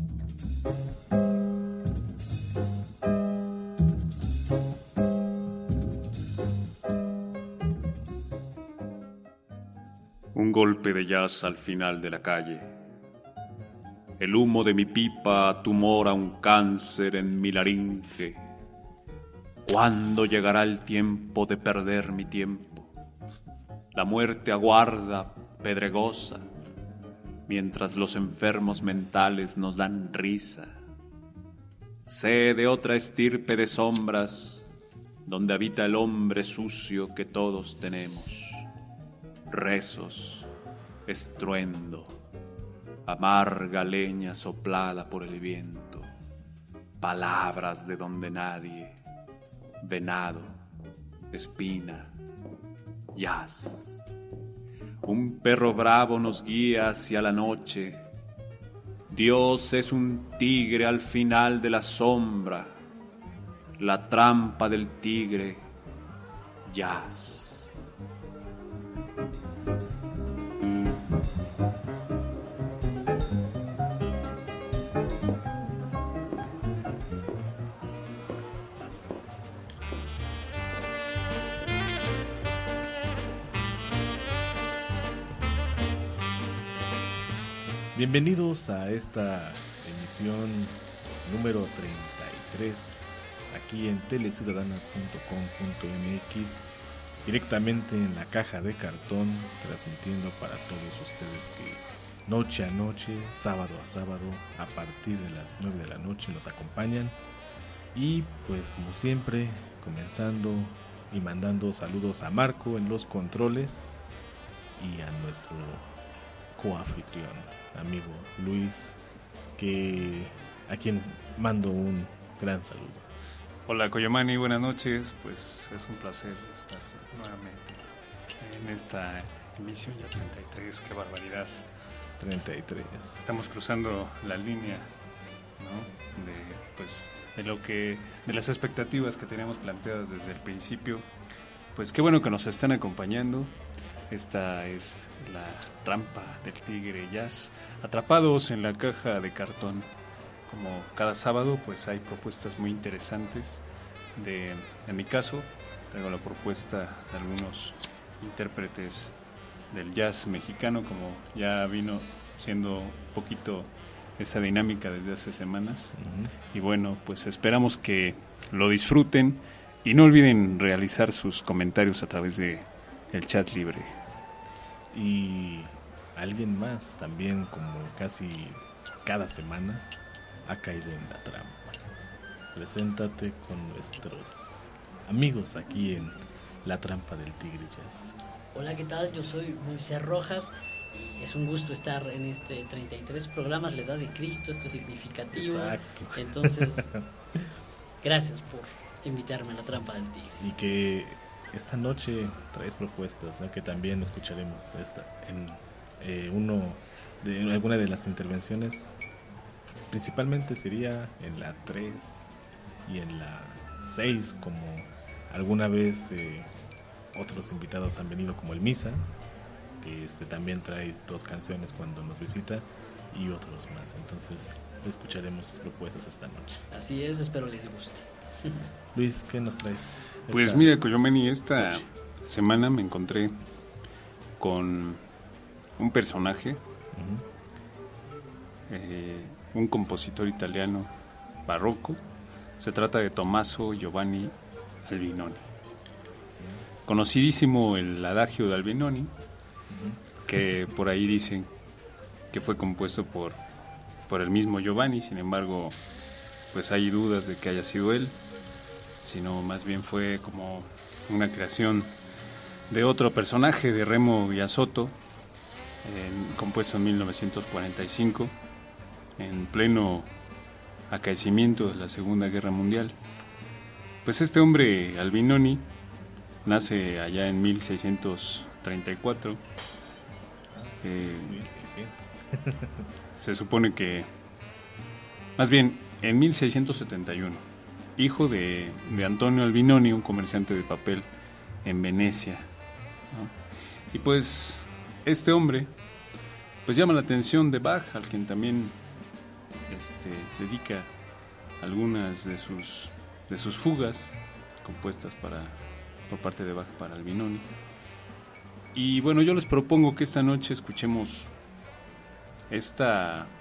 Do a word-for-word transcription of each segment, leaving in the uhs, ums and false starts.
Un golpe de jazz al final de la calle. El humo de mi pipa tumora un cáncer en mi laringe. ¿Cuándo llegará el tiempo de perder mi tiempo? La muerte aguarda, pedregosa, mientras los enfermos mentales nos dan risa. Sé de otra estirpe de sombras, donde habita el hombre sucio que todos tenemos. Rezos, estruendo, amarga leña soplada por el viento, palabras de donde nadie, venado, espina, jazz. Un perro bravo nos guía hacia la noche. Dios es un tigre al final de la sombra, la trampa del tigre, jazz. Bienvenidos a esta emisión número treinta y tres, aquí en teleciudadana punto com punto m x, directamente en la caja de cartón, transmitiendo para todos ustedes que noche a noche, sábado a sábado, a partir de las nueve de la noche nos acompañan. Y pues como siempre, comenzando y mandando saludos a Marco en los controles y a nuestro coanfitrión, amigo Luis, que a quien mando un gran saludo. Hola Coyomani, buenas noches. Pues es un placer estar nuevamente en esta emisión ya treinta y tres, qué barbaridad. treinta y tres. Estamos cruzando la línea, ¿no? De pues de lo que de las expectativas que teníamos planteadas desde el principio. Pues qué bueno que nos están acompañando. Esta es la trampa del tigre jazz, atrapados en la caja de cartón. Como cada sábado, pues hay propuestas muy interesantes. De, en mi caso, traigo la propuesta de algunos intérpretes del jazz mexicano, como ya vino siendo un poquito esa dinámica desde hace semanas. Uh-huh. Y bueno, pues esperamos que lo disfruten y no olviden realizar sus comentarios a través de el chat libre. Y alguien más también, como casi cada semana, ha caído en la trampa. Preséntate con nuestros amigos aquí en La Trampa del Tigre Jazz. Hola, ¿qué tal? Yo soy Moisés Rojas y es un gusto estar en este treinta y tres programas, la edad de Cristo, esto es significativo. Exacto. Entonces, gracias por invitarme a La Trampa del Tigre. Y que esta noche traes propuestas, ¿no? Que también escucharemos esta en eh, uno de en alguna de las intervenciones. Principalmente sería en la tres y en la seis, como alguna vez eh, otros invitados han venido, como el Misa, que este también trae dos canciones cuando nos visita, y otros más. Entonces escucharemos sus propuestas esta noche. Así es, espero les guste. Luis, ¿qué nos traes? Pues esta mira, Coyomeni, esta noche. semana me encontré con un personaje, uh-huh. eh, un compositor italiano barroco. Se trata de Tommaso Giovanni Albinoni. Conocidísimo el adagio de Albinoni, uh-huh. que por ahí dicen que fue compuesto por, por el mismo Giovanni. Sin embargo, pues hay dudas de que haya sido él, sino más bien fue como una creación de otro personaje, de Remo Giasotto, en, compuesto en mil novecientos cuarenta y cinco, en pleno acaecimiento de la Segunda Guerra Mundial. Pues este hombre, Albinoni, nace allá en mil seiscientos treinta y cuatro. Eh, se supone que, más bien, en mil seiscientos setenta y uno, hijo de, de Antonio Albinoni, un comerciante de papel en Venecia, ¿no? Y pues este hombre pues llama la atención de Bach, al quien también este, dedica algunas de sus, de sus fugas compuestas para, por parte de Bach para Albinoni. Y bueno, yo les propongo que esta noche escuchemos esta eh,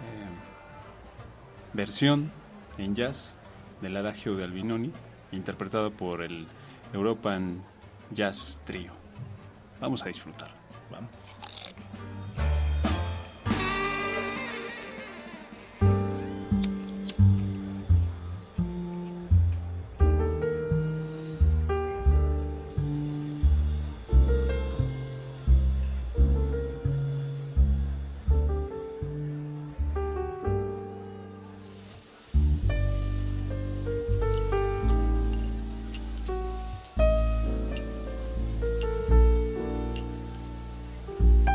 versión en jazz del Adagio de Albinoni, interpretada por el European Jazz Trio. Vamos a disfrutar. Vamos. Thank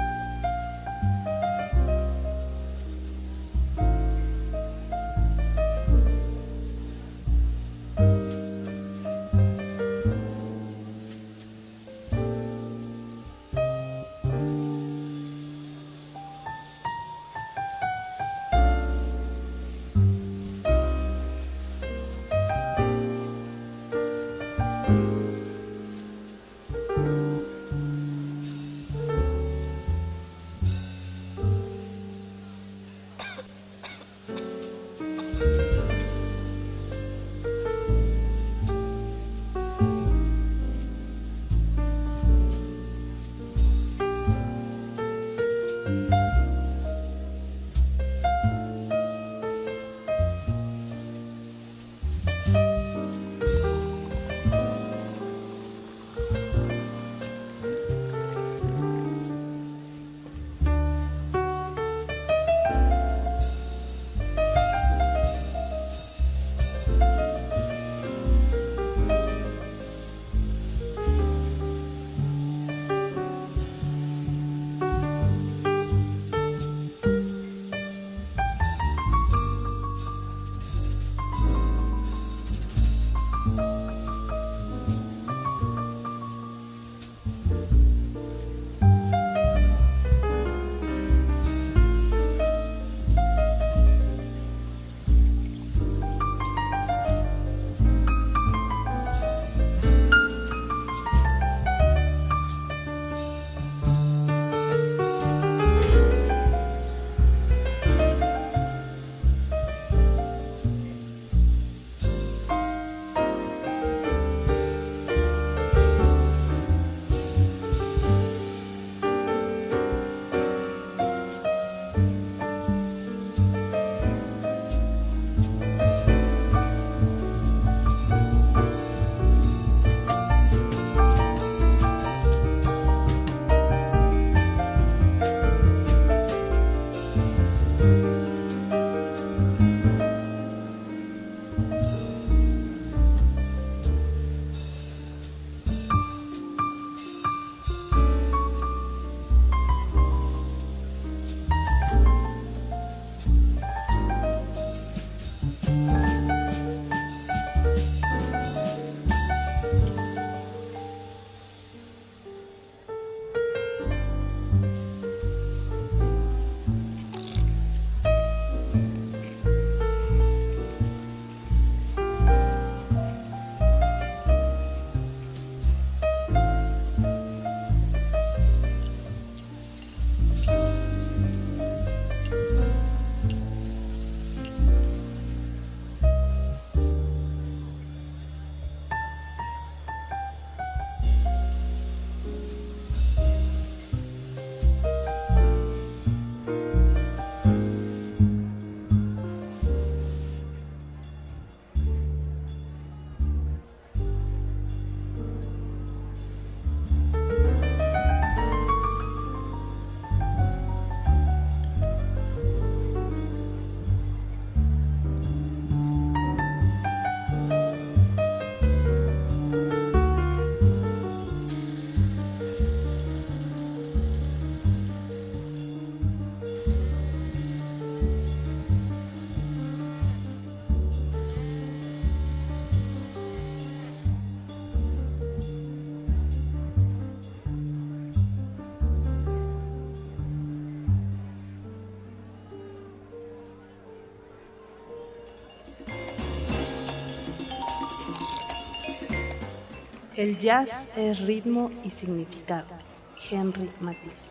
El jazz es ritmo y significado. Henry Matisse.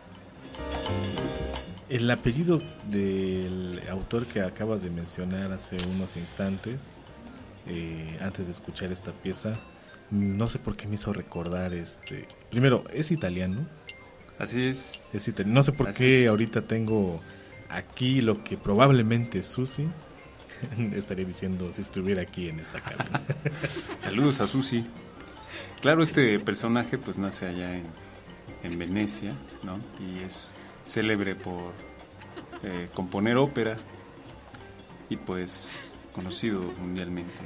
El apellido del autor que acabas de mencionar hace unos instantes, eh, antes de escuchar esta pieza, no sé por qué me hizo recordar, este, primero, es italiano. Así es. Es italiano. No sé por Así qué es. ahorita tengo aquí lo que probablemente Susi estaría diciendo si estuviera aquí en esta cabina. Saludos a Susi. Claro, este personaje pues nace allá en, en Venecia, ¿no? Y es célebre por eh, componer ópera y pues conocido mundialmente,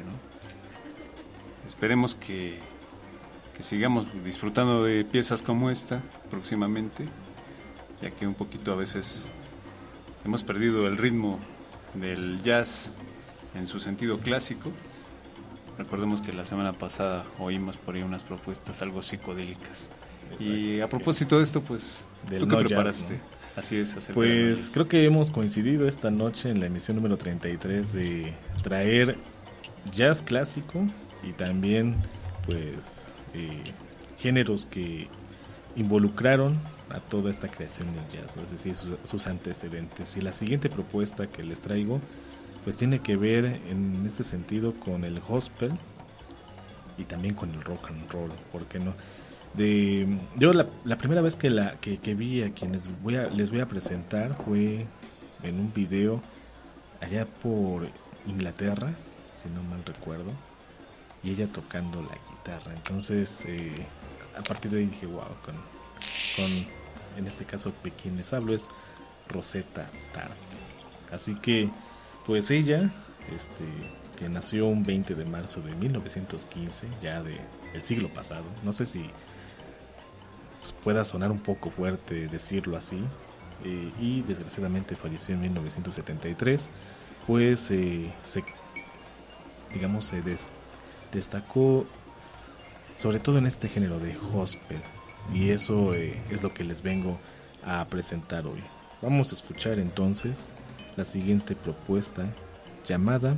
¿no? Esperemos que, que sigamos disfrutando de piezas como esta próximamente, ya que un poquito a veces hemos perdido el ritmo del jazz en su sentido clásico. Recordemos que la semana pasada oímos por ahí unas propuestas algo psicodélicas. Exacto. Y a propósito de esto, pues, Del ¿tú qué no preparaste? jazz, ¿no? Así es, acerca Pues de creo que hemos coincidido esta noche en la emisión número treinta y tres de traer jazz clásico y también pues eh, géneros que involucraron a toda esta creación del jazz, es decir, sus, sus antecedentes. Y la siguiente propuesta que les traigo pues tiene que ver en este sentido con el gospel y también con el rock and roll, ¿por qué no? De, yo la, la primera vez que la que, que vi a quienes voy a, les voy a presentar fue en un video allá por Inglaterra, si no mal recuerdo, y ella tocando la guitarra. Entonces eh, a partir de ahí dije wow, con, con en este caso de quien les hablo es Rosetta Tarp. Así que pues ella este que nació un veinte de marzo de mil novecientos quince, ya de el siglo pasado, no sé si pues, pueda sonar un poco fuerte decirlo así, eh, y desgraciadamente falleció en mil novecientos setenta y tres, pues eh, se, digamos se des, destacó sobre todo en este género de gospel, y eso eh, es lo que les vengo a presentar hoy. Vamos a escuchar entonces la siguiente propuesta llamada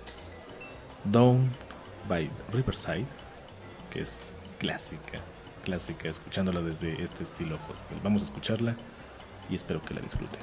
Down by Riverside, que es clásica, clásica, escuchándola desde este estilo gospel. Vamos a escucharla y espero que la disfruten.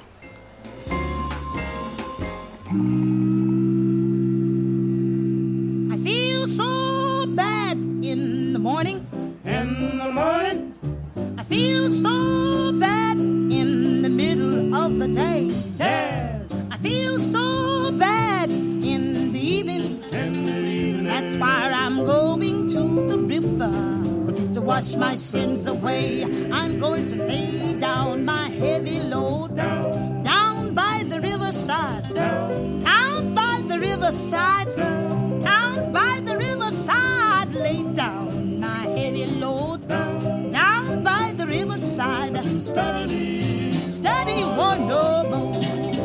I feel so bad in the morning, in the morning. I feel so bad in the middle of the day. Yeah. I feel so bad in the evening. In the evening. That's why I'm going to the river to wash my sins away. I'm going to lay down my heavy load down, down by the riverside, down, down by the riverside, down, down by the riverside. Lay down my heavy load down, down by the riverside. Steady, steady, one no more.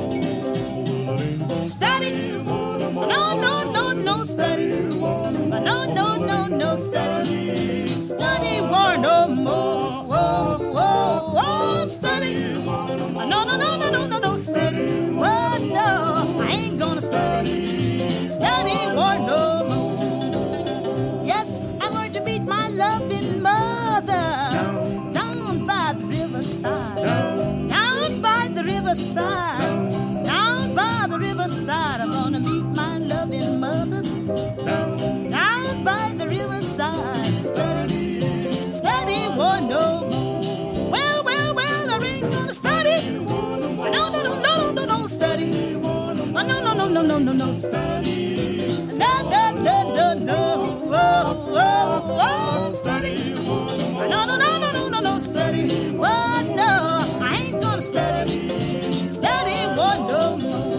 Steady, no, no, no, no, steady. No, no, no, no, steady. Steady, one no more. Whoa, whoa, whoa, steady. No, no, no, no, no, no, no, steady. Well, no, I ain't gonna steady. Steady, one no more. Yes, I'm going to meet my loving mother down by the riverside. Down by the riverside. Down by the riverside. I'm gonna meet my loving mother down by the riverside. Steady, steady, one no more. Well, well, well, I ain't gonna steady. No, no, no, no, no, no, no, steady. Oh, no, no, no, no, no, no, no, steady. No, no, no, no, no. Oh, oh, oh, steady. No, no, no, no, no, no, no, steady. Well, no, I ain't gonna steady. Steady, one no more.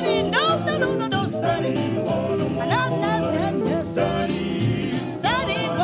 Steady,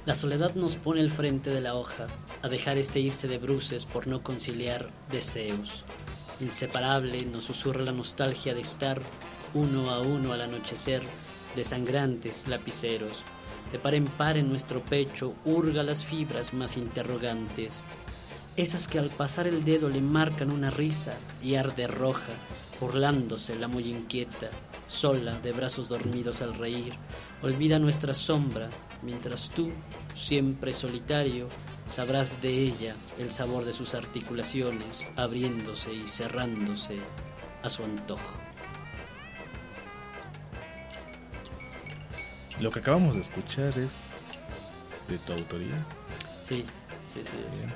La soledad nos pone al frente de la hoja, a dejar este irse de bruces por no conciliar deseos. Inseparable nos susurra la nostalgia de estar uno a uno al anochecer, desangrantes lapiceros. De par en par en nuestro pecho hurga las fibras más interrogantes, esas que al pasar el dedo le marcan una risa y arde roja, burlándose la muy inquieta, sola de brazos dormidos al reír, olvida nuestra sombra, mientras tú, siempre solitario, sabrás de ella el sabor de sus articulaciones, abriéndose y cerrándose a su antojo. Lo que acabamos de escuchar es de tu autoría. Sí, sí, sí, es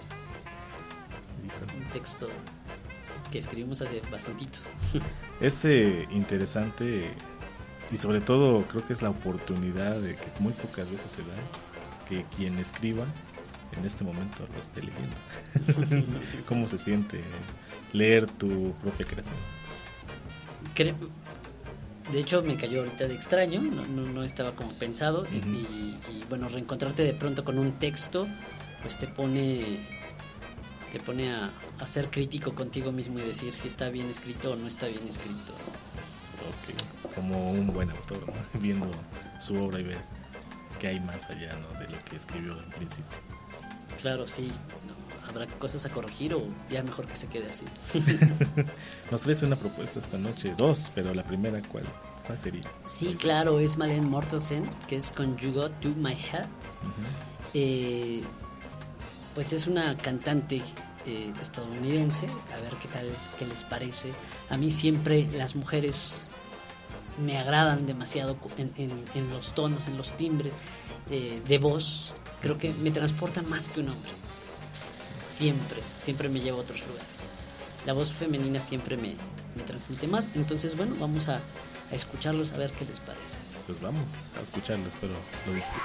un texto que escribimos hace bastantito. Es eh, interesante y sobre todo creo que es la oportunidad de que muy pocas veces se da que quien escriba en este momento lo esté leyendo. ¿Cómo se siente leer tu propia creación? Cre- De hecho, me cayó ahorita de extraño, no, no, no estaba como pensado. Uh-huh. y, y bueno, reencontrarte de pronto con un texto, pues te pone, te pone a, a ser crítico contigo mismo y decir si está bien escrito o no está bien escrito. Ok, como un buen autor, ¿no? Viendo su obra y ver qué hay más allá, ¿no?, de lo que escribió al principio. Claro, sí. No, habrá cosas a corregir o ya mejor que se quede así. Nos traes una propuesta esta noche, dos, pero la primera, ¿cuál, cuál sería? Sí, claro, es Malene Mortensen, que es con You Got To My Head. Uh-huh. eh, pues es una cantante eh, estadounidense, a ver qué tal, qué les parece. A mí siempre las mujeres me agradan demasiado en, en, en los tonos, en los timbres eh, de voz. Creo que me transporta más que un hombre. Siempre, siempre me lleva a otros lugares. La voz femenina siempre me, me transmite más. Entonces, bueno, vamos a, a escucharlos, a ver qué les parece. Pues vamos a escucharlos, espero lo disfruten.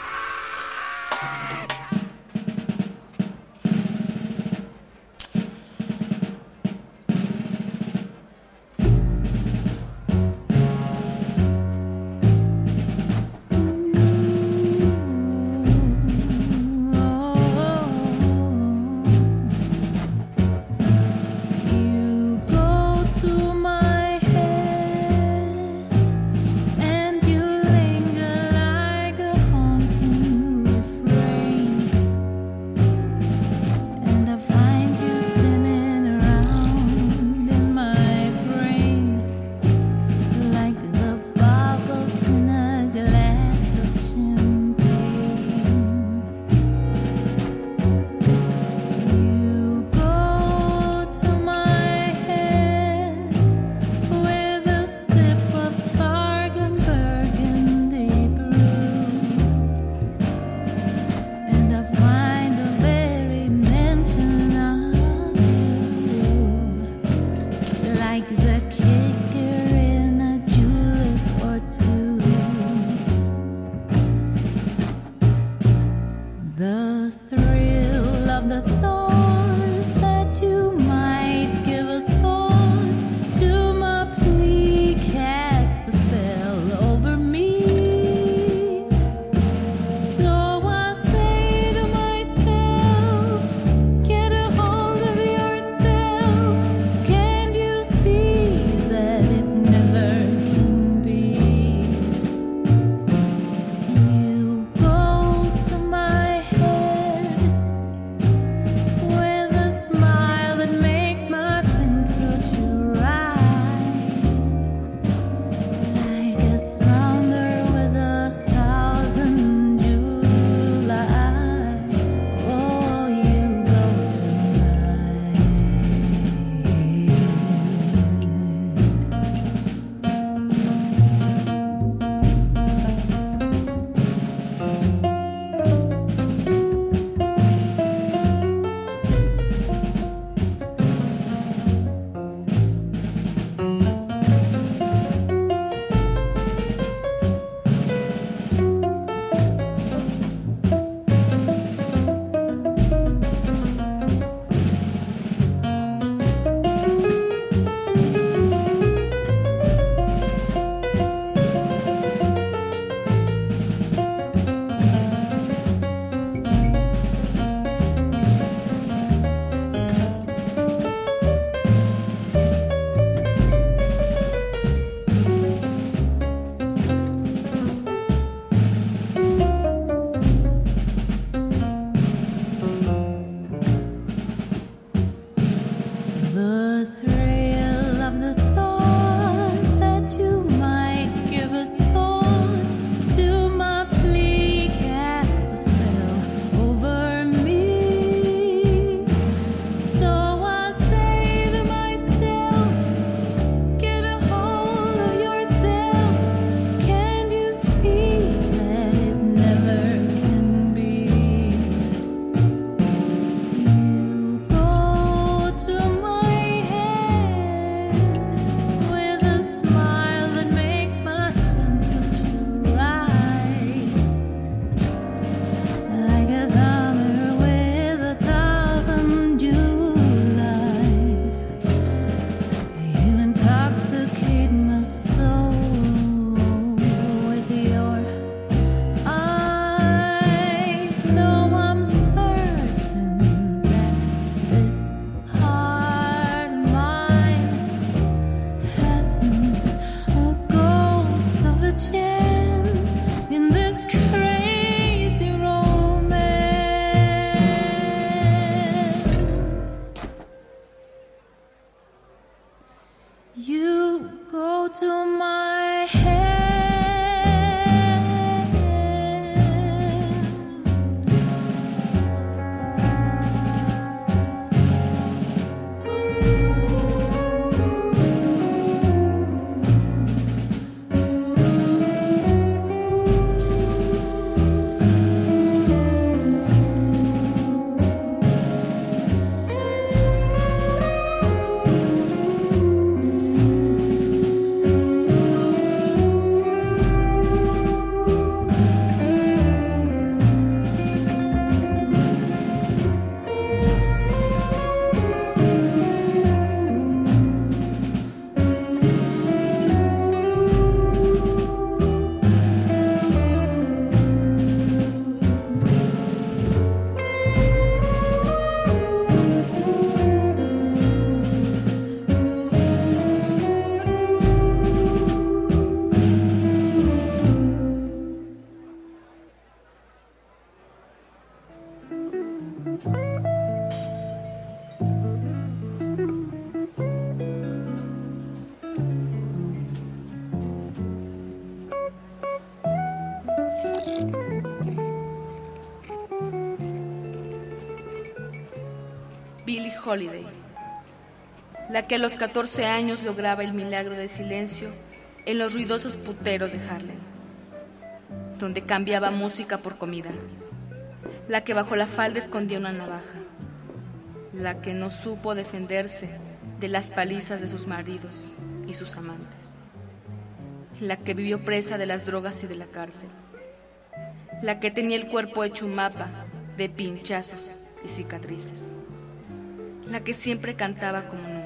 Billie Holiday, la que a los catorce años lograba el milagro del silencio en los ruidosos puteros de Harlem, donde cambiaba música por comida, la que bajo la falda escondía una navaja, la que no supo defenderse de las palizas de sus maridos y sus amantes, la que vivió presa de las drogas y de la cárcel, la que tenía el cuerpo hecho un mapa de pinchazos y cicatrices, la que siempre cantaba como nunca.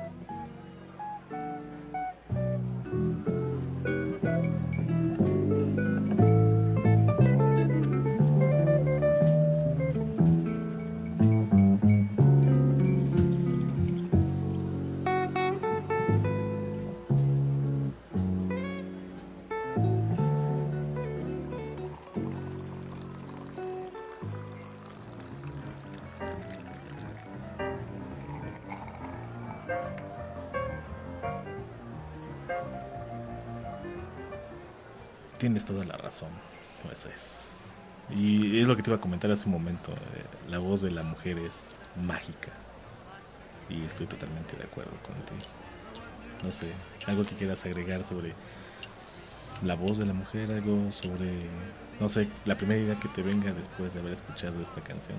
Tienes toda la razón, eso es. Y es lo que te iba a comentar hace un momento. eh, La voz de la mujer es mágica. Y estoy totalmente de acuerdo contigo. No sé, algo que quieras agregar sobre la voz de la mujer, algo sobre, no sé, la primera idea que te venga después de haber escuchado esta canción.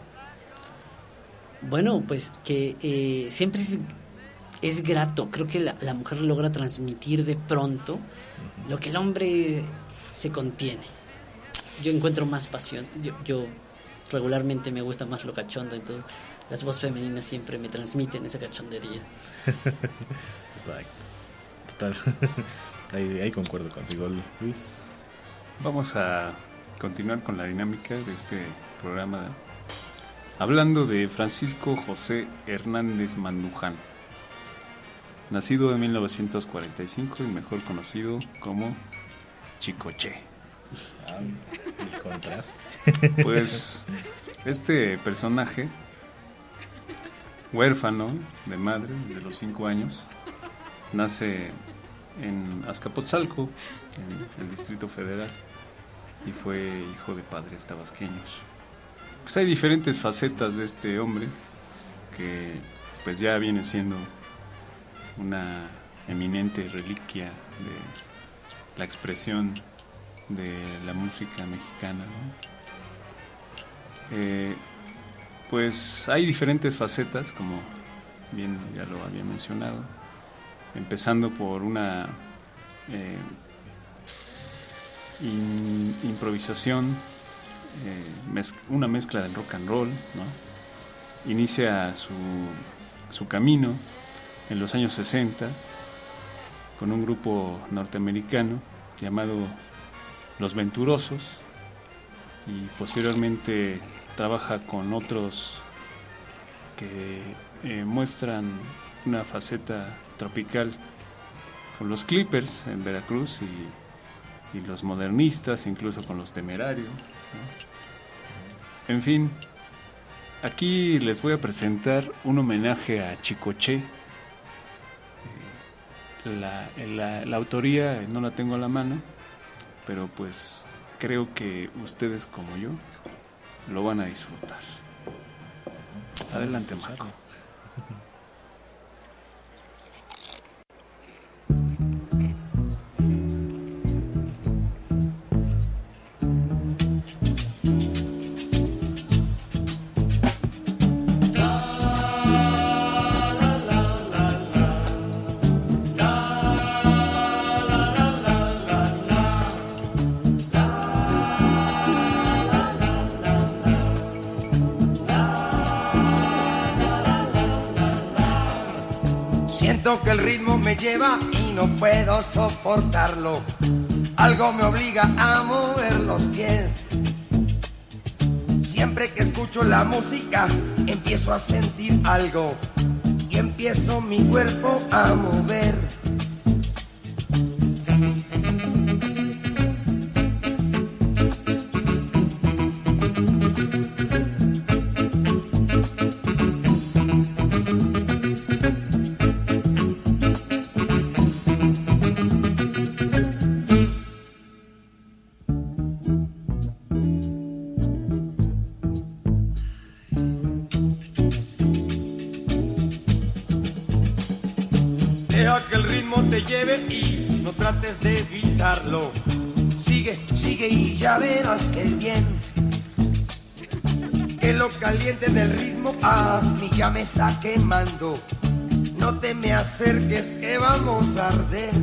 Bueno, pues que eh, siempre es, es grato. Creo que la, la mujer logra transmitir de pronto uh-huh. lo que el hombre se contiene. Yo encuentro más pasión. Yo, yo regularmente me gusta más lo cachondo, entonces las voces femeninas siempre me transmiten esa cachondería. Exacto. Total. ahí, ahí concuerdo contigo, Luis. Vamos a continuar con la dinámica de este programa hablando de Francisco José Hernández Manduján, nacido en mil novecientos cuarenta y cinco y mejor conocido como Chicoche. Ah, el contraste. Pues este personaje, huérfano de madre desde los cinco años, nace en Azcapotzalco, en el Distrito Federal, y fue hijo de padres tabasqueños. Pues hay diferentes facetas de este hombre que pues ya viene siendo una eminente reliquia de la expresión de la música mexicana, ¿no? Eh, pues hay diferentes facetas, como bien ya lo había mencionado, empezando por una eh, in, improvisación, eh, mez, una mezcla del rock and roll, ¿no? Inicia su, su camino en los años sesenta con un grupo norteamericano llamado Los Venturosos, y posteriormente trabaja con otros que eh, muestran una faceta tropical, con los Clippers en Veracruz y, y los Modernistas, incluso con los Temerarios, ¿no? En fin, aquí les voy a presentar un homenaje a Chicoche. La, la, la autoría no la tengo a la mano, pero pues creo que ustedes como yo lo van a disfrutar. Adelante, Marco. Siento que el ritmo me lleva y no puedo soportarlo. Algo me obliga a mover los pies. Siempre que escucho la música empiezo a sentir algo y empiezo mi cuerpo a mover. Deja que el ritmo te lleve y no trates de evitarlo. Sigue, sigue y ya verás que bien. Que lo caliente del ritmo a mí ya me está quemando. No te me acerques que vamos a arder.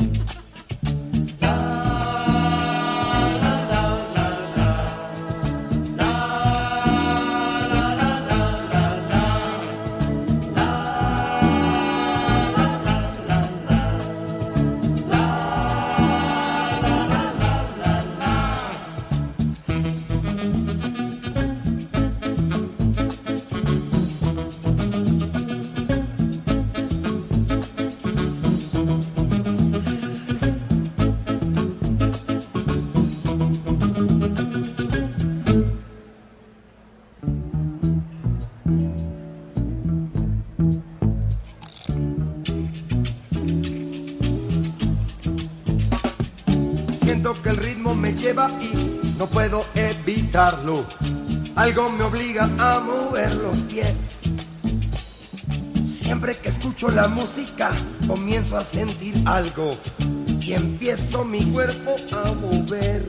Que el ritmo me lleva y no puedo evitarlo. Algo me obliga a mover los pies. Siempre que escucho la música comienzo a sentir algo y empiezo mi cuerpo a mover.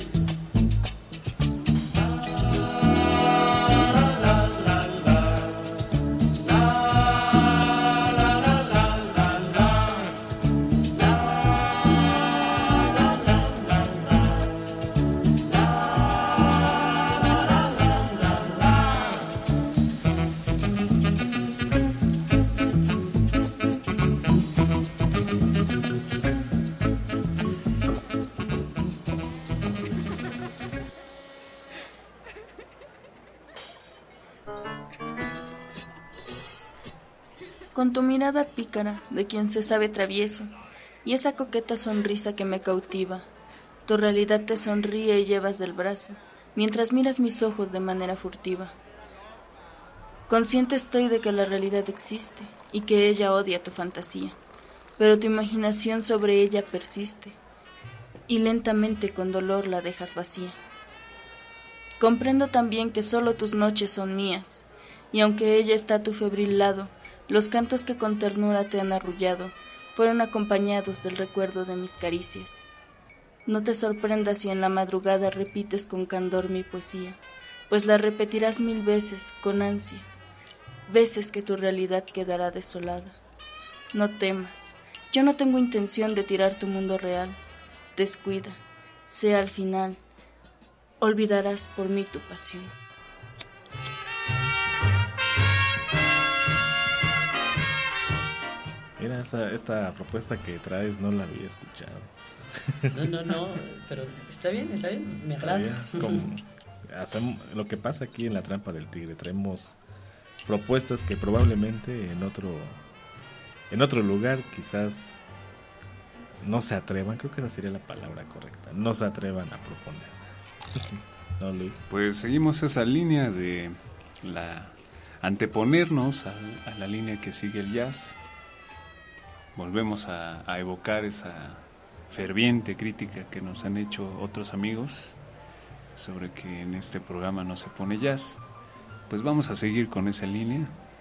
Con tu mirada pícara de quien se sabe travieso y esa coqueta sonrisa que me cautiva, tu realidad te sonríe y llevas del brazo, mientras miras mis ojos de manera furtiva. Consciente estoy de que la realidad existe y que ella odia tu fantasía, pero tu imaginación sobre ella persiste y lentamente con dolor la dejas vacía. Comprendo también que solo tus noches son mías, y aunque ella está a tu febril lado, los cantos que con ternura te han arrullado fueron acompañados del recuerdo de mis caricias. No te sorprendas si en la madrugada repites con candor mi poesía, pues la repetirás mil veces con ansia, veces que tu realidad quedará desolada. No temas, yo no tengo intención de tirar tu mundo real. Descuida, sea al final, olvidarás por mí tu pasión. Mira, esta, esta propuesta que traes no la había escuchado. No, no, no, pero está bien, está bien, me Está agrada. bien, como hacemos, lo que pasa aquí en La Trampa del Tigre, traemos propuestas que probablemente en otro en otro lugar quizás no se atrevan, creo que esa sería la palabra correcta, no se atrevan a proponer. ¿No, Luis? Pues seguimos esa línea de la anteponernos a, a la línea que sigue el jazz. Volvemos a, a evocar esa ferviente crítica que nos han hecho otros amigos sobre que en este programa no se pone jazz. Pues vamos a seguir con esa línea,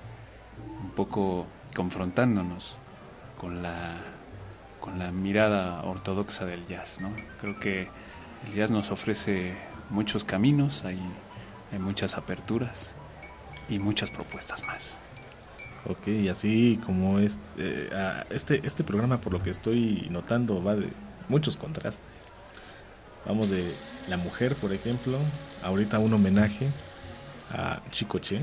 un poco confrontándonos con la, con la mirada ortodoxa del jazz, ¿no? Creo que el jazz nos ofrece muchos caminos, hay, hay muchas aperturas y muchas propuestas más. Ok, y así como es, eh, este, este programa, por lo que estoy notando, va de muchos contrastes. Vamos de la mujer, por ejemplo, ahorita un homenaje a Chicoche.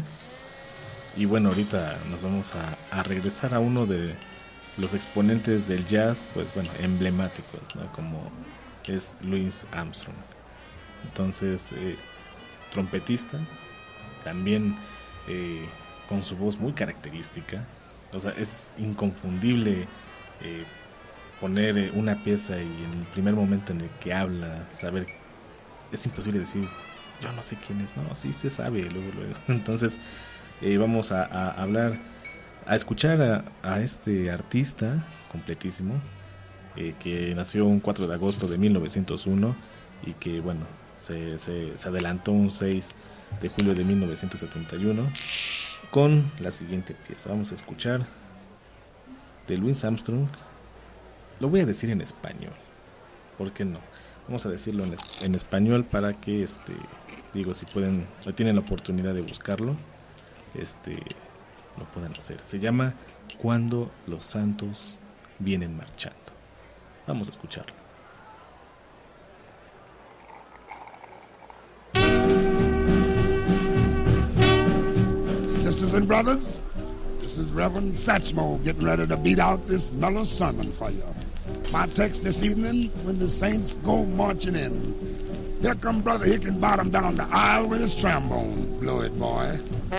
Y bueno, ahorita nos vamos a, a regresar a uno de los exponentes del jazz, pues bueno, emblemáticos, ¿no? Como es Louis Armstrong. Entonces, eh, trompetista, también... Eh, con su voz muy característica, o sea, es inconfundible eh, poner eh, una pieza y en el primer momento en el que habla, saber, es imposible decir, yo no sé quién es, no, sí se sabe, luego, luego. Entonces, eh, vamos a, a hablar, a escuchar a, a este artista completísimo, eh, que nació un cuatro de agosto de mil novecientos uno y que, bueno, se, se, se adelantó un seis de julio de mil novecientos setenta y uno, con la siguiente pieza. Vamos a escuchar de Louis Armstrong lo voy a decir en español. ¿Por qué no? Vamos a decirlo en, es, en español para que, este, digo, si pueden, o tienen la oportunidad de buscarlo, este, lo puedan hacer. Se llama Cuando los santos vienen marchando. Vamos a escucharlo. Sisters and brothers, this is Reverend Satchmo getting ready to beat out this mellow sermon for you. My text this evening is when the saints go marching in. Here come Brother Hickenbottom down the aisle with his trombone. Blow it, boy.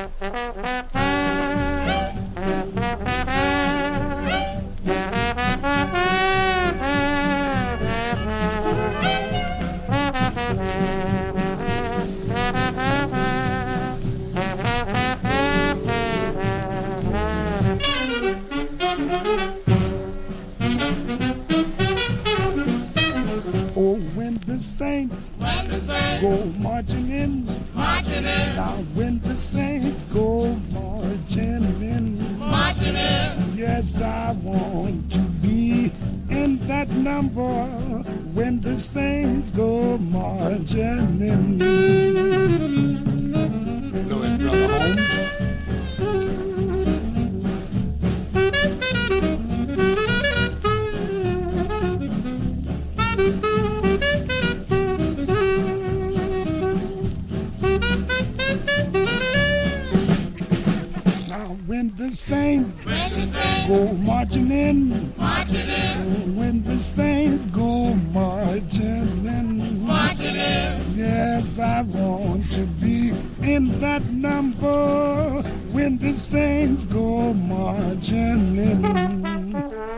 Oh, when the saints, when the saints go marching in, marching in. Now when the saints go marching in, marching in. Yes, I want to be in that number when the saints go marching in. Blow it, Brother Holmes. When the saints, when the saints go marching in, marching in. When the saints go marching in, marching in. Yes, I want to be in that number when the saints go marching in.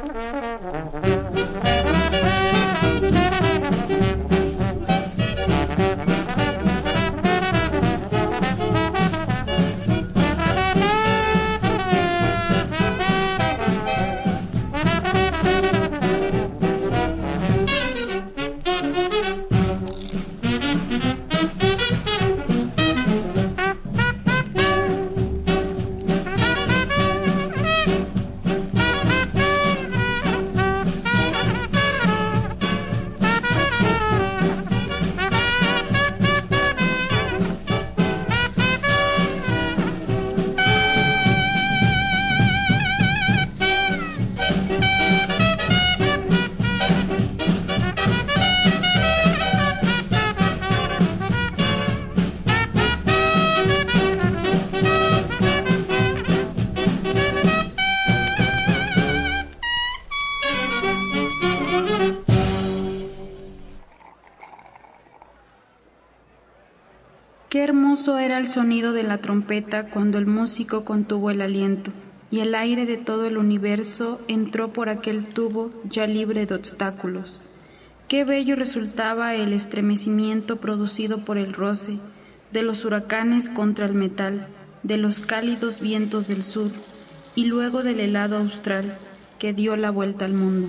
Qué hermoso era el sonido de la trompeta cuando el músico contuvo el aliento, y el aire de todo el universo entró por aquel tubo ya libre de obstáculos. Qué bello resultaba el estremecimiento producido por el roce de los huracanes contra el metal, de los cálidos vientos del sur, y luego del helado austral que dio la vuelta al mundo.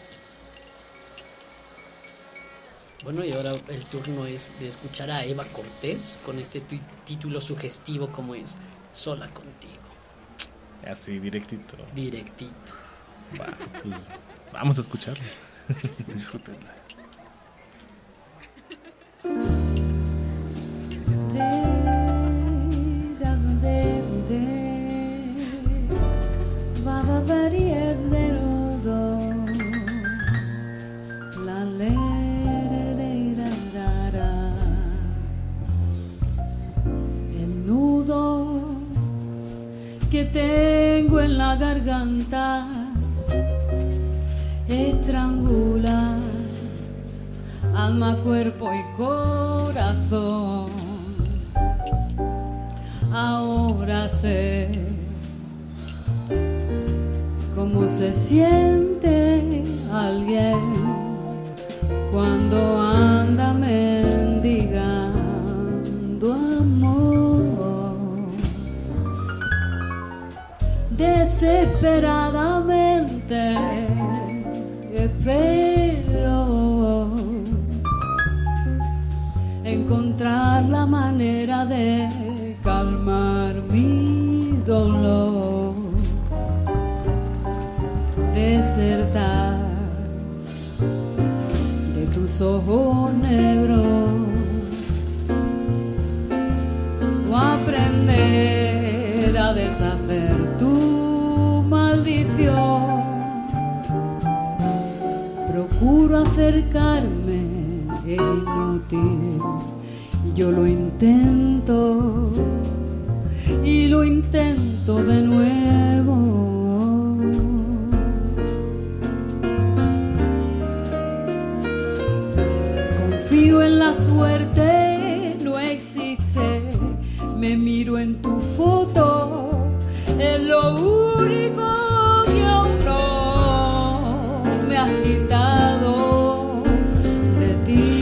Bueno, y ahora el turno es de escuchar a Eva Cortés con este t- título sugestivo como es Sola Contigo. Así, directito. Directito. Va, pues vamos a escucharlo. Disfrútenla. El nudo que tengo en la garganta estrangula alma, cuerpo y corazón. Ahora sé cómo se siente alguien cuando anda mendigando amor. Desesperadamente espero encontrar la manera de calmar mi dolor, desertar tus ojos negros, o aprender a deshacer tu maldición. Procuro acercarme, es inútil, yo lo intento y lo intento de nuevo. Confío en la suerte, no existe. Me miro en tu foto, es lo único que aún no me has quitado de ti.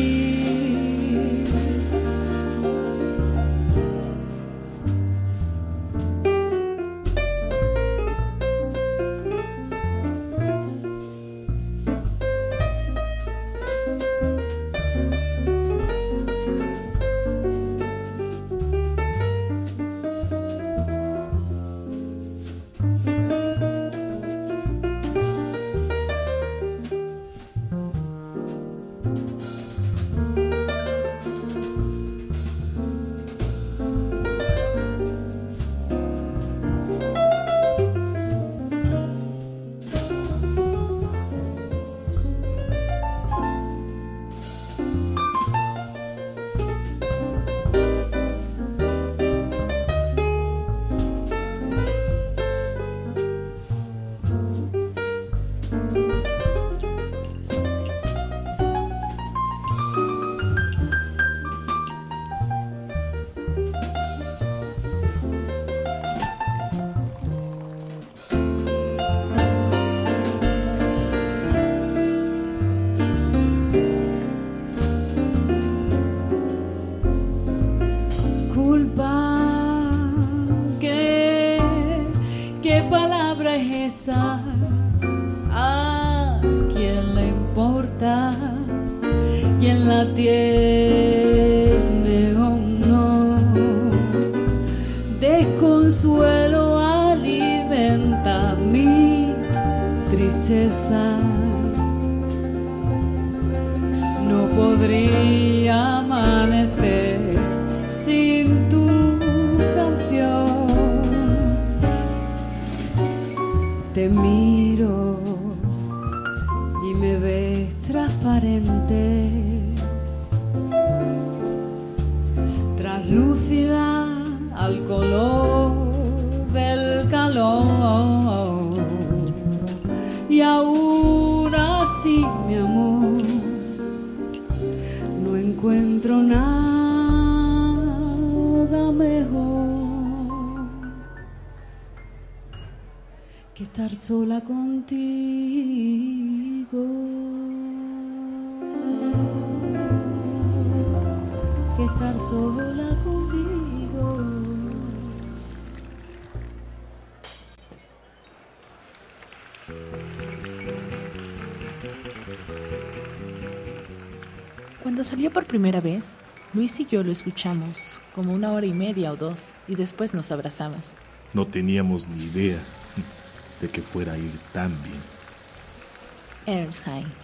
¿A quién le importa? ¿Quién la tiene o no? Desconsuelo alimenta mi tristeza. No podría amanecer sin tu canción. Te miro y me ves transparente, traslúcida al color del calor. Y aún así, mi amor, no encuentro nada mejor que estar sola contigo, que estar sola contigo. Cuando salió por primera vez, Luis y yo lo escuchamos como una hora y media o dos y después nos abrazamos. No teníamos ni idea de que fuera a ir tan bien. Ernst Heinz.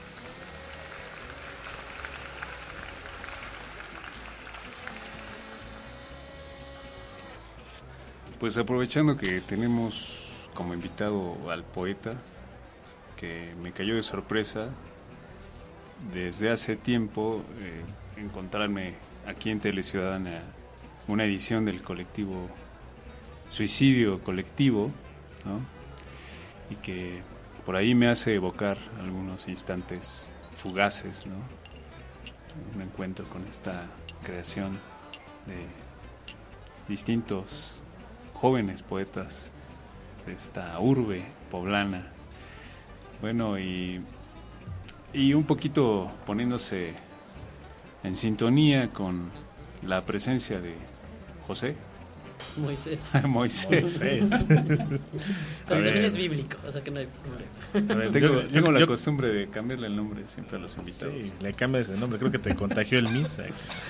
Pues aprovechando que tenemos como invitado al poeta, que me cayó de sorpresa desde hace tiempo eh, encontrarme aquí en Teleciudadana una edición del colectivo Suicidio Colectivo, ¿no? Y que por ahí me hace evocar algunos instantes fugaces, ¿no? Un encuentro con esta creación de distintos jóvenes poetas de esta urbe poblana. Bueno, y, y un poquito poniéndose en sintonía con la presencia de José. Moisés. Moisés. Moisés. Pero también es bíblico, o sea que no hay problema. A ver, tengo, yo, tengo la yo, costumbre de cambiarle el nombre siempre a los invitados. Sí, le cambias el nombre, creo que te contagió el misa.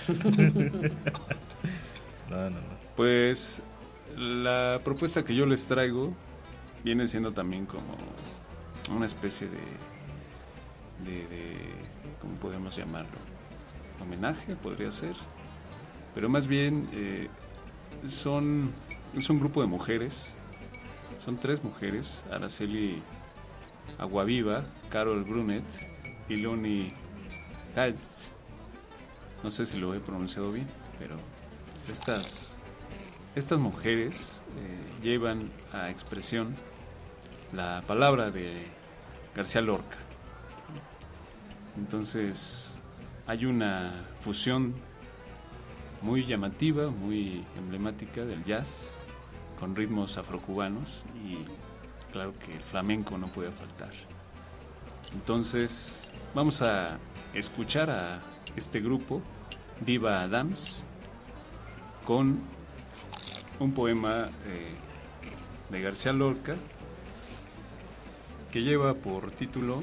No, no, no. Pues la propuesta que yo les traigo viene siendo también como una especie de de, de ¿cómo podemos llamarlo? Homenaje, podría ser. Pero más bien eh, son, es un grupo de mujeres, son tres mujeres, Araceli Aguaviva, Carol Brunet y Loni Gaz. No sé si lo he pronunciado bien, pero estas, estas mujeres eh, llevan a expresión la palabra de García Lorca. Entonces hay una fusión muy llamativa, muy emblemática del jazz con ritmos afrocubanos y claro que el flamenco no puede faltar. Entonces vamos a escuchar a este grupo, Diva Adams, con un poema eh, de García Lorca que lleva por título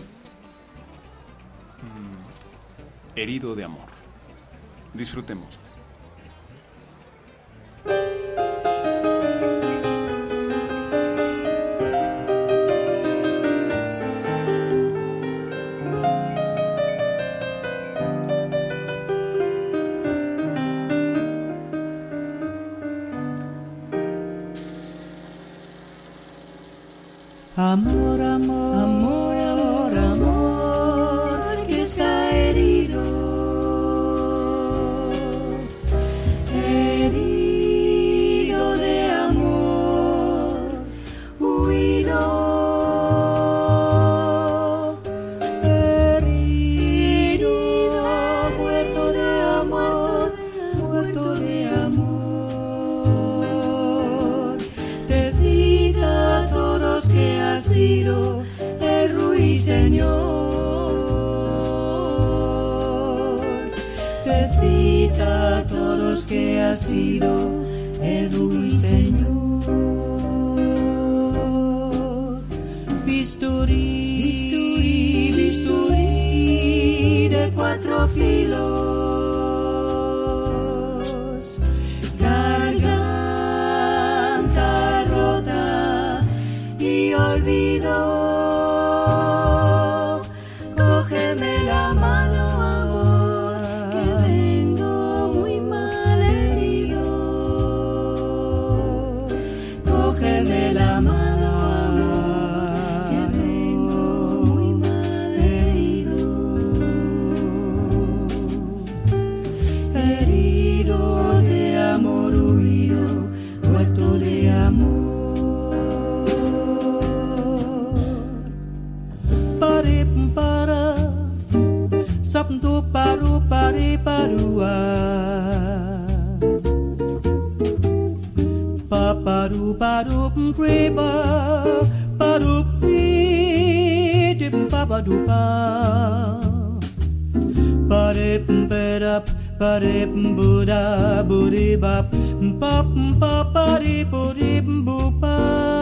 mm, Herido de amor. Disfrutemos. Amor, amor, amor, amor, amor, que está herido, herido de amor, huido, herido, muerto de amor, muerto de amor, te cita a todos que ha sido el ruiseñor, te cita a todos que ha sido el ruiseñor. Bisturí, bisturí, bisturí de cuatro filos, garganta rota y olvido. Cógeme la mano, amor, que vengo muy mal herido. Cógeme la mano, amor, que vengo muy mal herido. Herido de amor, huido, muerto de amor. Para sabtu paru pari parua pa paru paru preba paru pi dim pa du pa pare perap pare buda budi bap pa pa pari budi bupa.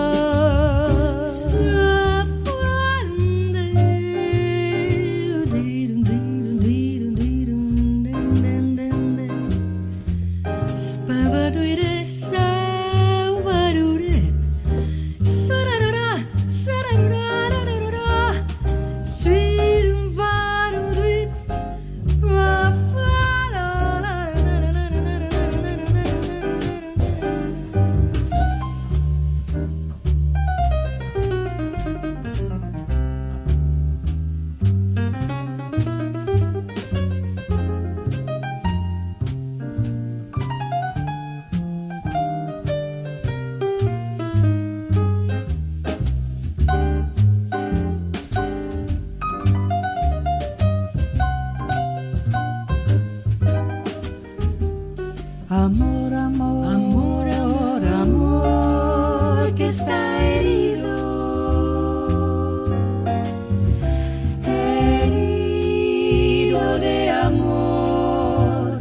Amor, amor, amor, amor, amor, que está herido, herido de amor,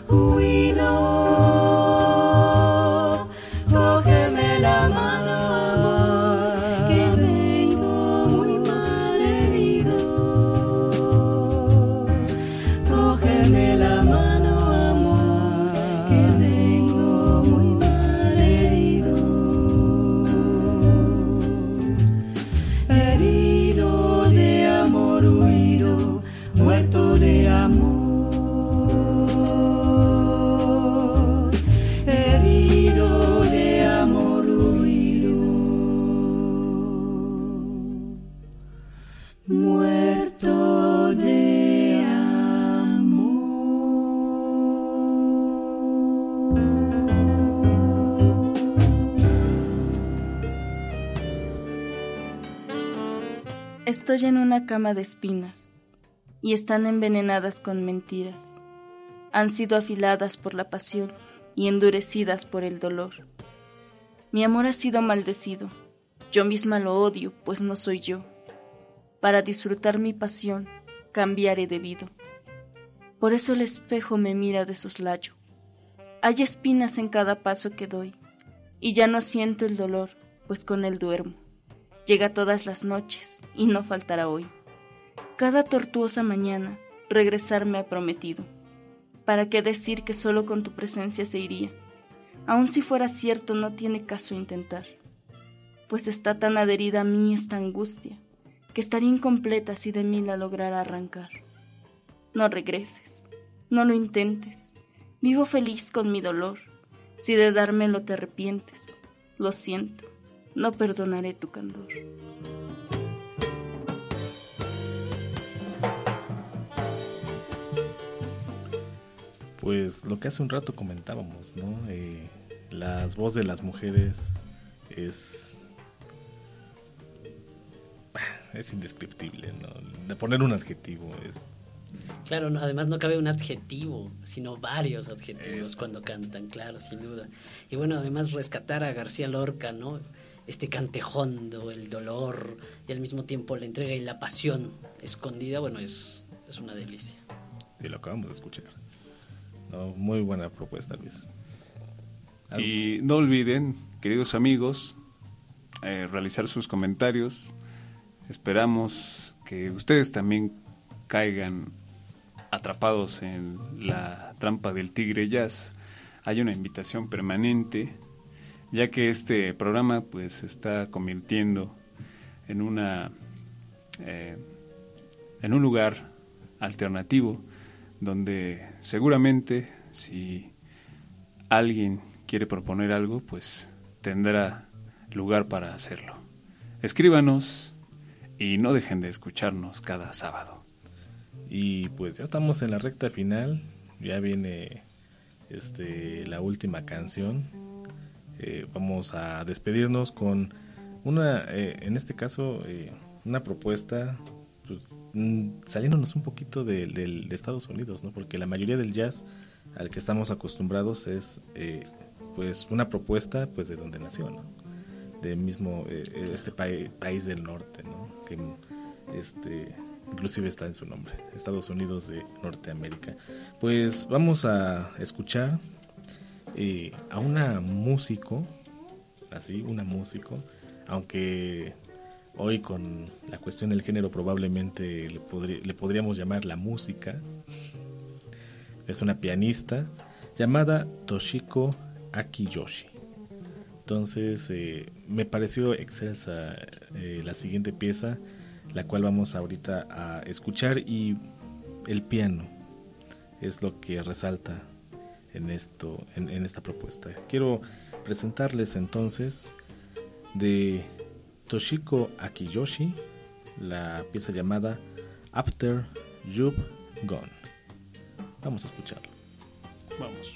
huido. Cógeme la mano, amor, que vengo muy mal herido. Cógeme la mano. Herido de amor, huido, Estoy en una cama de espinas, y están envenenadas con mentiras. Han sido afiladas por la pasión y endurecidas por el dolor. Mi amor ha sido maldecido, yo misma lo odio, pues no soy yo. Para disfrutar mi pasión, cambiar he debido. Por eso el espejo me mira de soslayo. Hay espinas en cada paso que doy, y ya no siento el dolor, pues con él duermo. Llega todas las noches, y no faltará hoy. Cada tortuosa mañana, regresar me ha prometido. ¿Para qué decir que solo con tu presencia se iría? Aun si fuera cierto, no tiene caso intentar, pues está tan adherida a mí esta angustia, que estaría incompleta si de mí la lograra arrancar. No regreses, no lo intentes, vivo feliz con mi dolor. Si de dármelo te arrepientes, lo siento, no perdonaré tu candor. Pues lo que hace un rato comentábamos, ¿no? Eh, las voces de las mujeres es es indescriptible, ¿no? De poner un adjetivo es... Claro, no, además no cabe un adjetivo, sino varios adjetivos es... cuando cantan, claro, sin duda. Y bueno, además rescatar a García Lorca, ¿no? Este cantejondo, el dolor y al mismo tiempo la entrega y la pasión escondida, bueno, es, es una delicia. Sí, lo acabamos de escuchar. No, muy buena propuesta, Luis. ¿Algo? Y no olviden, queridos amigos, eh, realizar sus comentarios. Esperamos que ustedes también caigan atrapados en la trampa del Tigre Jazz. Hay una invitación permanente, ya que este programa pues se está convirtiendo en una eh, en un lugar alternativo donde seguramente si alguien quiere proponer algo, pues tendrá lugar para hacerlo. Escríbanos y no dejen de escucharnos cada sábado. Y pues ya estamos en la recta final, ya viene este la última canción. Eh, vamos a despedirnos con una, eh, en este caso, eh, una propuesta, pues, saliéndonos un poquito de, de, de Estados Unidos, ¿no? Porque la mayoría del jazz al que estamos acostumbrados es eh, pues una propuesta pues de donde nació, ¿no? De mismo eh, este pa- país del norte, ¿no? Que este inclusive está en su nombre, Estados Unidos de Norteamérica. Pues vamos a escuchar eh, a una músico, así, una músico, aunque hoy con la cuestión del género probablemente le, podri- le podríamos llamar la música. Es una pianista llamada Toshiko Akiyoshi. Entonces eh, me pareció excelsa eh, la siguiente pieza, la cual vamos ahorita a escuchar, y el piano es lo que resalta en esto, en, en esta propuesta. Quiero presentarles entonces de Toshiko Akiyoshi la pieza llamada After You've Gone. Vamos a escucharlo. Vamos.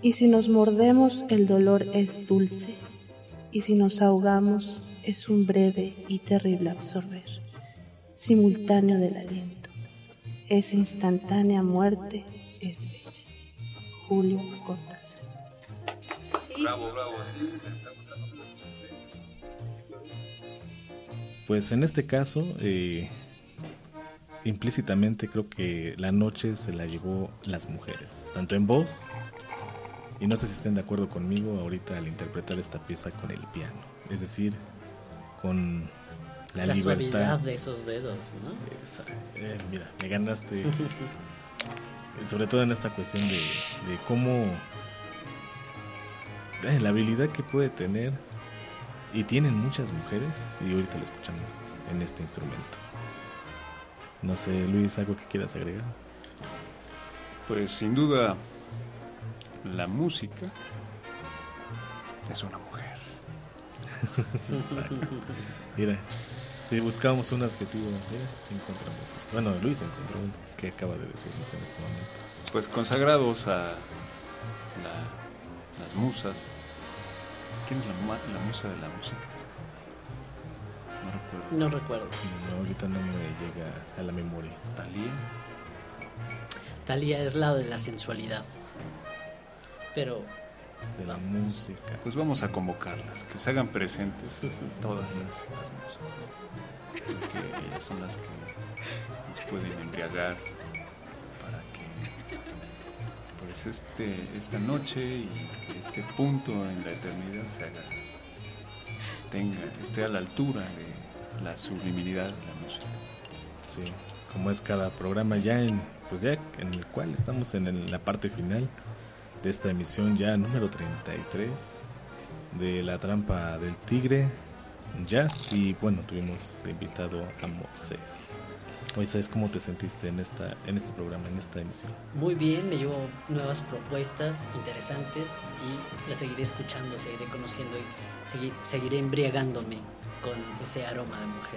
Y si nos mordemos, el dolor es dulce, y si nos ahogamos, es un breve y terrible absorber, simultáneo del aliento. Esa instantánea muerte es bella. Julio Cortázar. Sí. Bravo, bravo, sí, me está gustando. Pues en este caso, eh, implícitamente creo que la noche se la llevó las mujeres, tanto en voz, y no sé si estén de acuerdo conmigo ahorita al interpretar esta pieza con el piano, es decir, con la, la libertad. suavidad de esos dedos, ¿no? Esa, eh, mira, me ganaste, sobre todo en esta cuestión de, de cómo, eh, la habilidad que puede tener, y tienen muchas mujeres, y ahorita lo escuchamos en este instrumento. No sé, Luis, ¿algo que quieras agregar? Pues sin duda, la música es una mujer. Mira, si buscamos un adjetivo, mira, encontramos. Bueno, Luis encontró uno que acaba de decirnos en este momento. Pues consagrados a la, las musas. ¿Quién es la, la musa de la música? No recuerdo. No recuerdo. No, ahorita no me llega a la memoria. ¿Talía? Talía es la de la sensualidad. Pero de la música. Pues vamos a convocarlas, que se hagan presentes todas las, las musas, ¿no? Porque ellas son las que nos pueden embriagar para que pues este esta noche y este punto en la eternidad se haga, tenga, esté a la altura de la subliminidad de la música. Sí, como es cada programa ya en, pues ya en el cual estamos en el, la parte final de esta emisión ya número treinta y tres de La Trampa del Tigre Jazz, y bueno, tuvimos invitado a Moisés. Moisés, ¿cómo te sentiste en esta en este programa, en esta emisión? Muy bien, me llevo nuevas propuestas interesantes y las seguiré escuchando, seguiré conociendo y segui- seguiré embriagándome con ese aroma de mujer.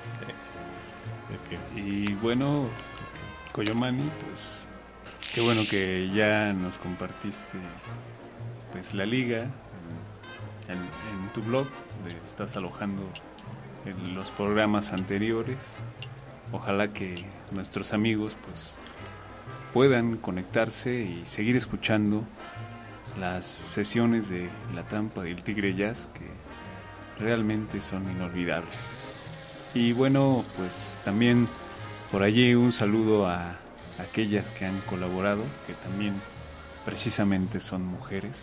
Okay. Okay. Y bueno, Coyomani, pues qué bueno que ya nos compartiste pues la liga en, en tu blog, de, estás alojando en los programas anteriores. Ojalá que nuestros amigos pues puedan conectarse y seguir escuchando las sesiones de La Trampa del Tigre Jazz, que realmente son inolvidables. Y bueno, pues también por allí un saludo a aquellas que han colaborado, que también precisamente son mujeres.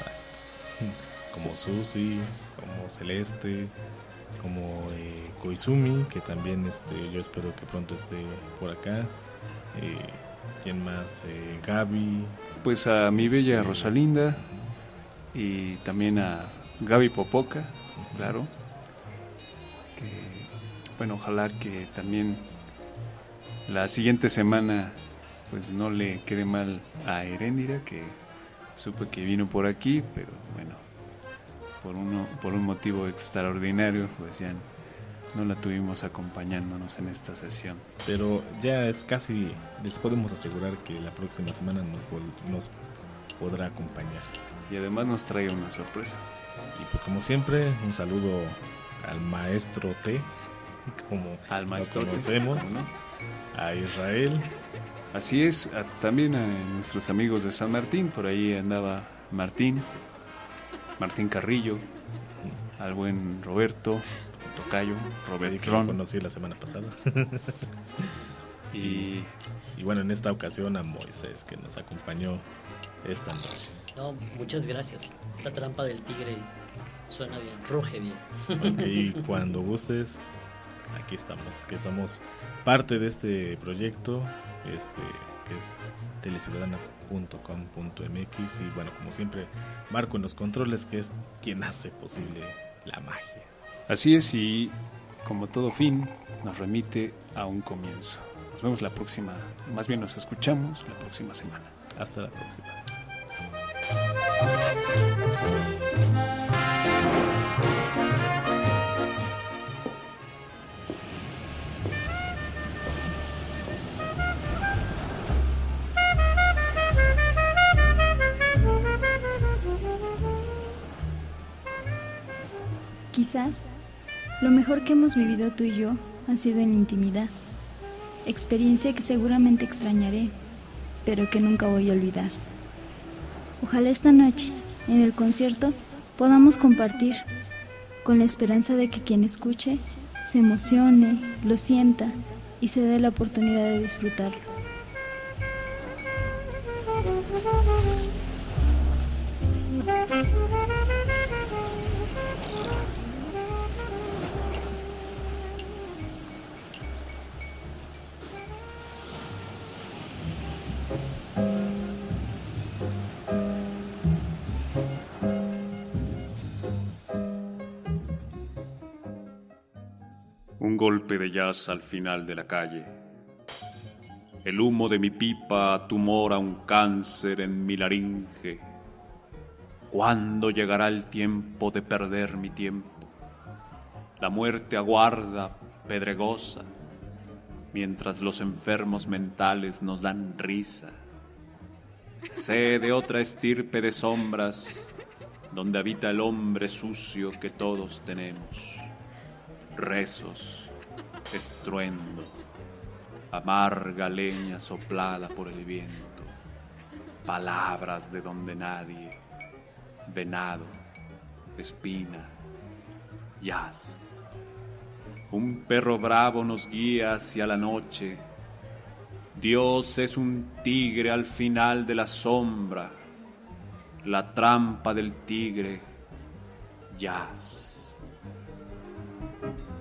Como Susi, como Celeste, como eh, Koizumi, que también este, yo espero que pronto esté por acá. Eh, ¿Quién más? Eh, Gaby. Pues a mi bella este, Rosalinda y también a Gaby Popoca, uh-huh. Claro. Que, bueno, ojalá que también la siguiente semana pues no le quede mal a Heréndira, que supe que vino por aquí, pero bueno, por uno por un motivo extraordinario pues ya no la tuvimos acompañándonos en esta sesión. Pero ya es casi, les podemos asegurar que la próxima semana nos, vol- nos podrá acompañar. Y además nos trae una sorpresa. Y pues como siempre, un saludo al maestro T, como al maestro lo conocemos, ¿no? A Israel. Así es, a, también a nuestros amigos de San Martín, por ahí andaba Martín, Martín Carrillo, al buen Roberto, tocayo, Robert sí, Ron. Lo conocí la semana pasada. y, y bueno, en esta ocasión a Moisés, que nos acompañó esta noche. No, muchas gracias. Esta Trampa del Tigre suena bien, ruge bien. Ok, y cuando gustes, aquí estamos, que somos parte de este proyecto, este que es teleciudadana punto com punto m x, y bueno, como siempre, Marco en los controles, que es quien hace posible la magia. Así es, y como todo fin, nos remite a un comienzo. Nos vemos la próxima, más bien nos escuchamos la próxima semana. Hasta la próxima. Quizás lo mejor que hemos vivido tú y yo ha sido en la intimidad, experiencia que seguramente extrañaré, pero que nunca voy a olvidar. Ojalá esta noche, en el concierto, podamos compartir, con la esperanza de que quien escuche se emocione, lo sienta y se dé la oportunidad de disfrutarlo. Un golpe de jazz al final de la calle. El humo de mi pipa tumora un cáncer en mi laringe. ¿Cuándo llegará el tiempo de perder mi tiempo? La muerte aguarda, pedregosa, mientras los enfermos mentales nos dan risa. Sé de otra estirpe de sombras, donde habita el hombre sucio que todos tenemos. Rezos, estruendo, amarga leña soplada por el viento, palabras de donde nadie, venado, espina, jazz. Un perro bravo nos guía hacia la noche. Dios es un tigre al final de la sombra, la trampa del tigre, jazz. Thank you.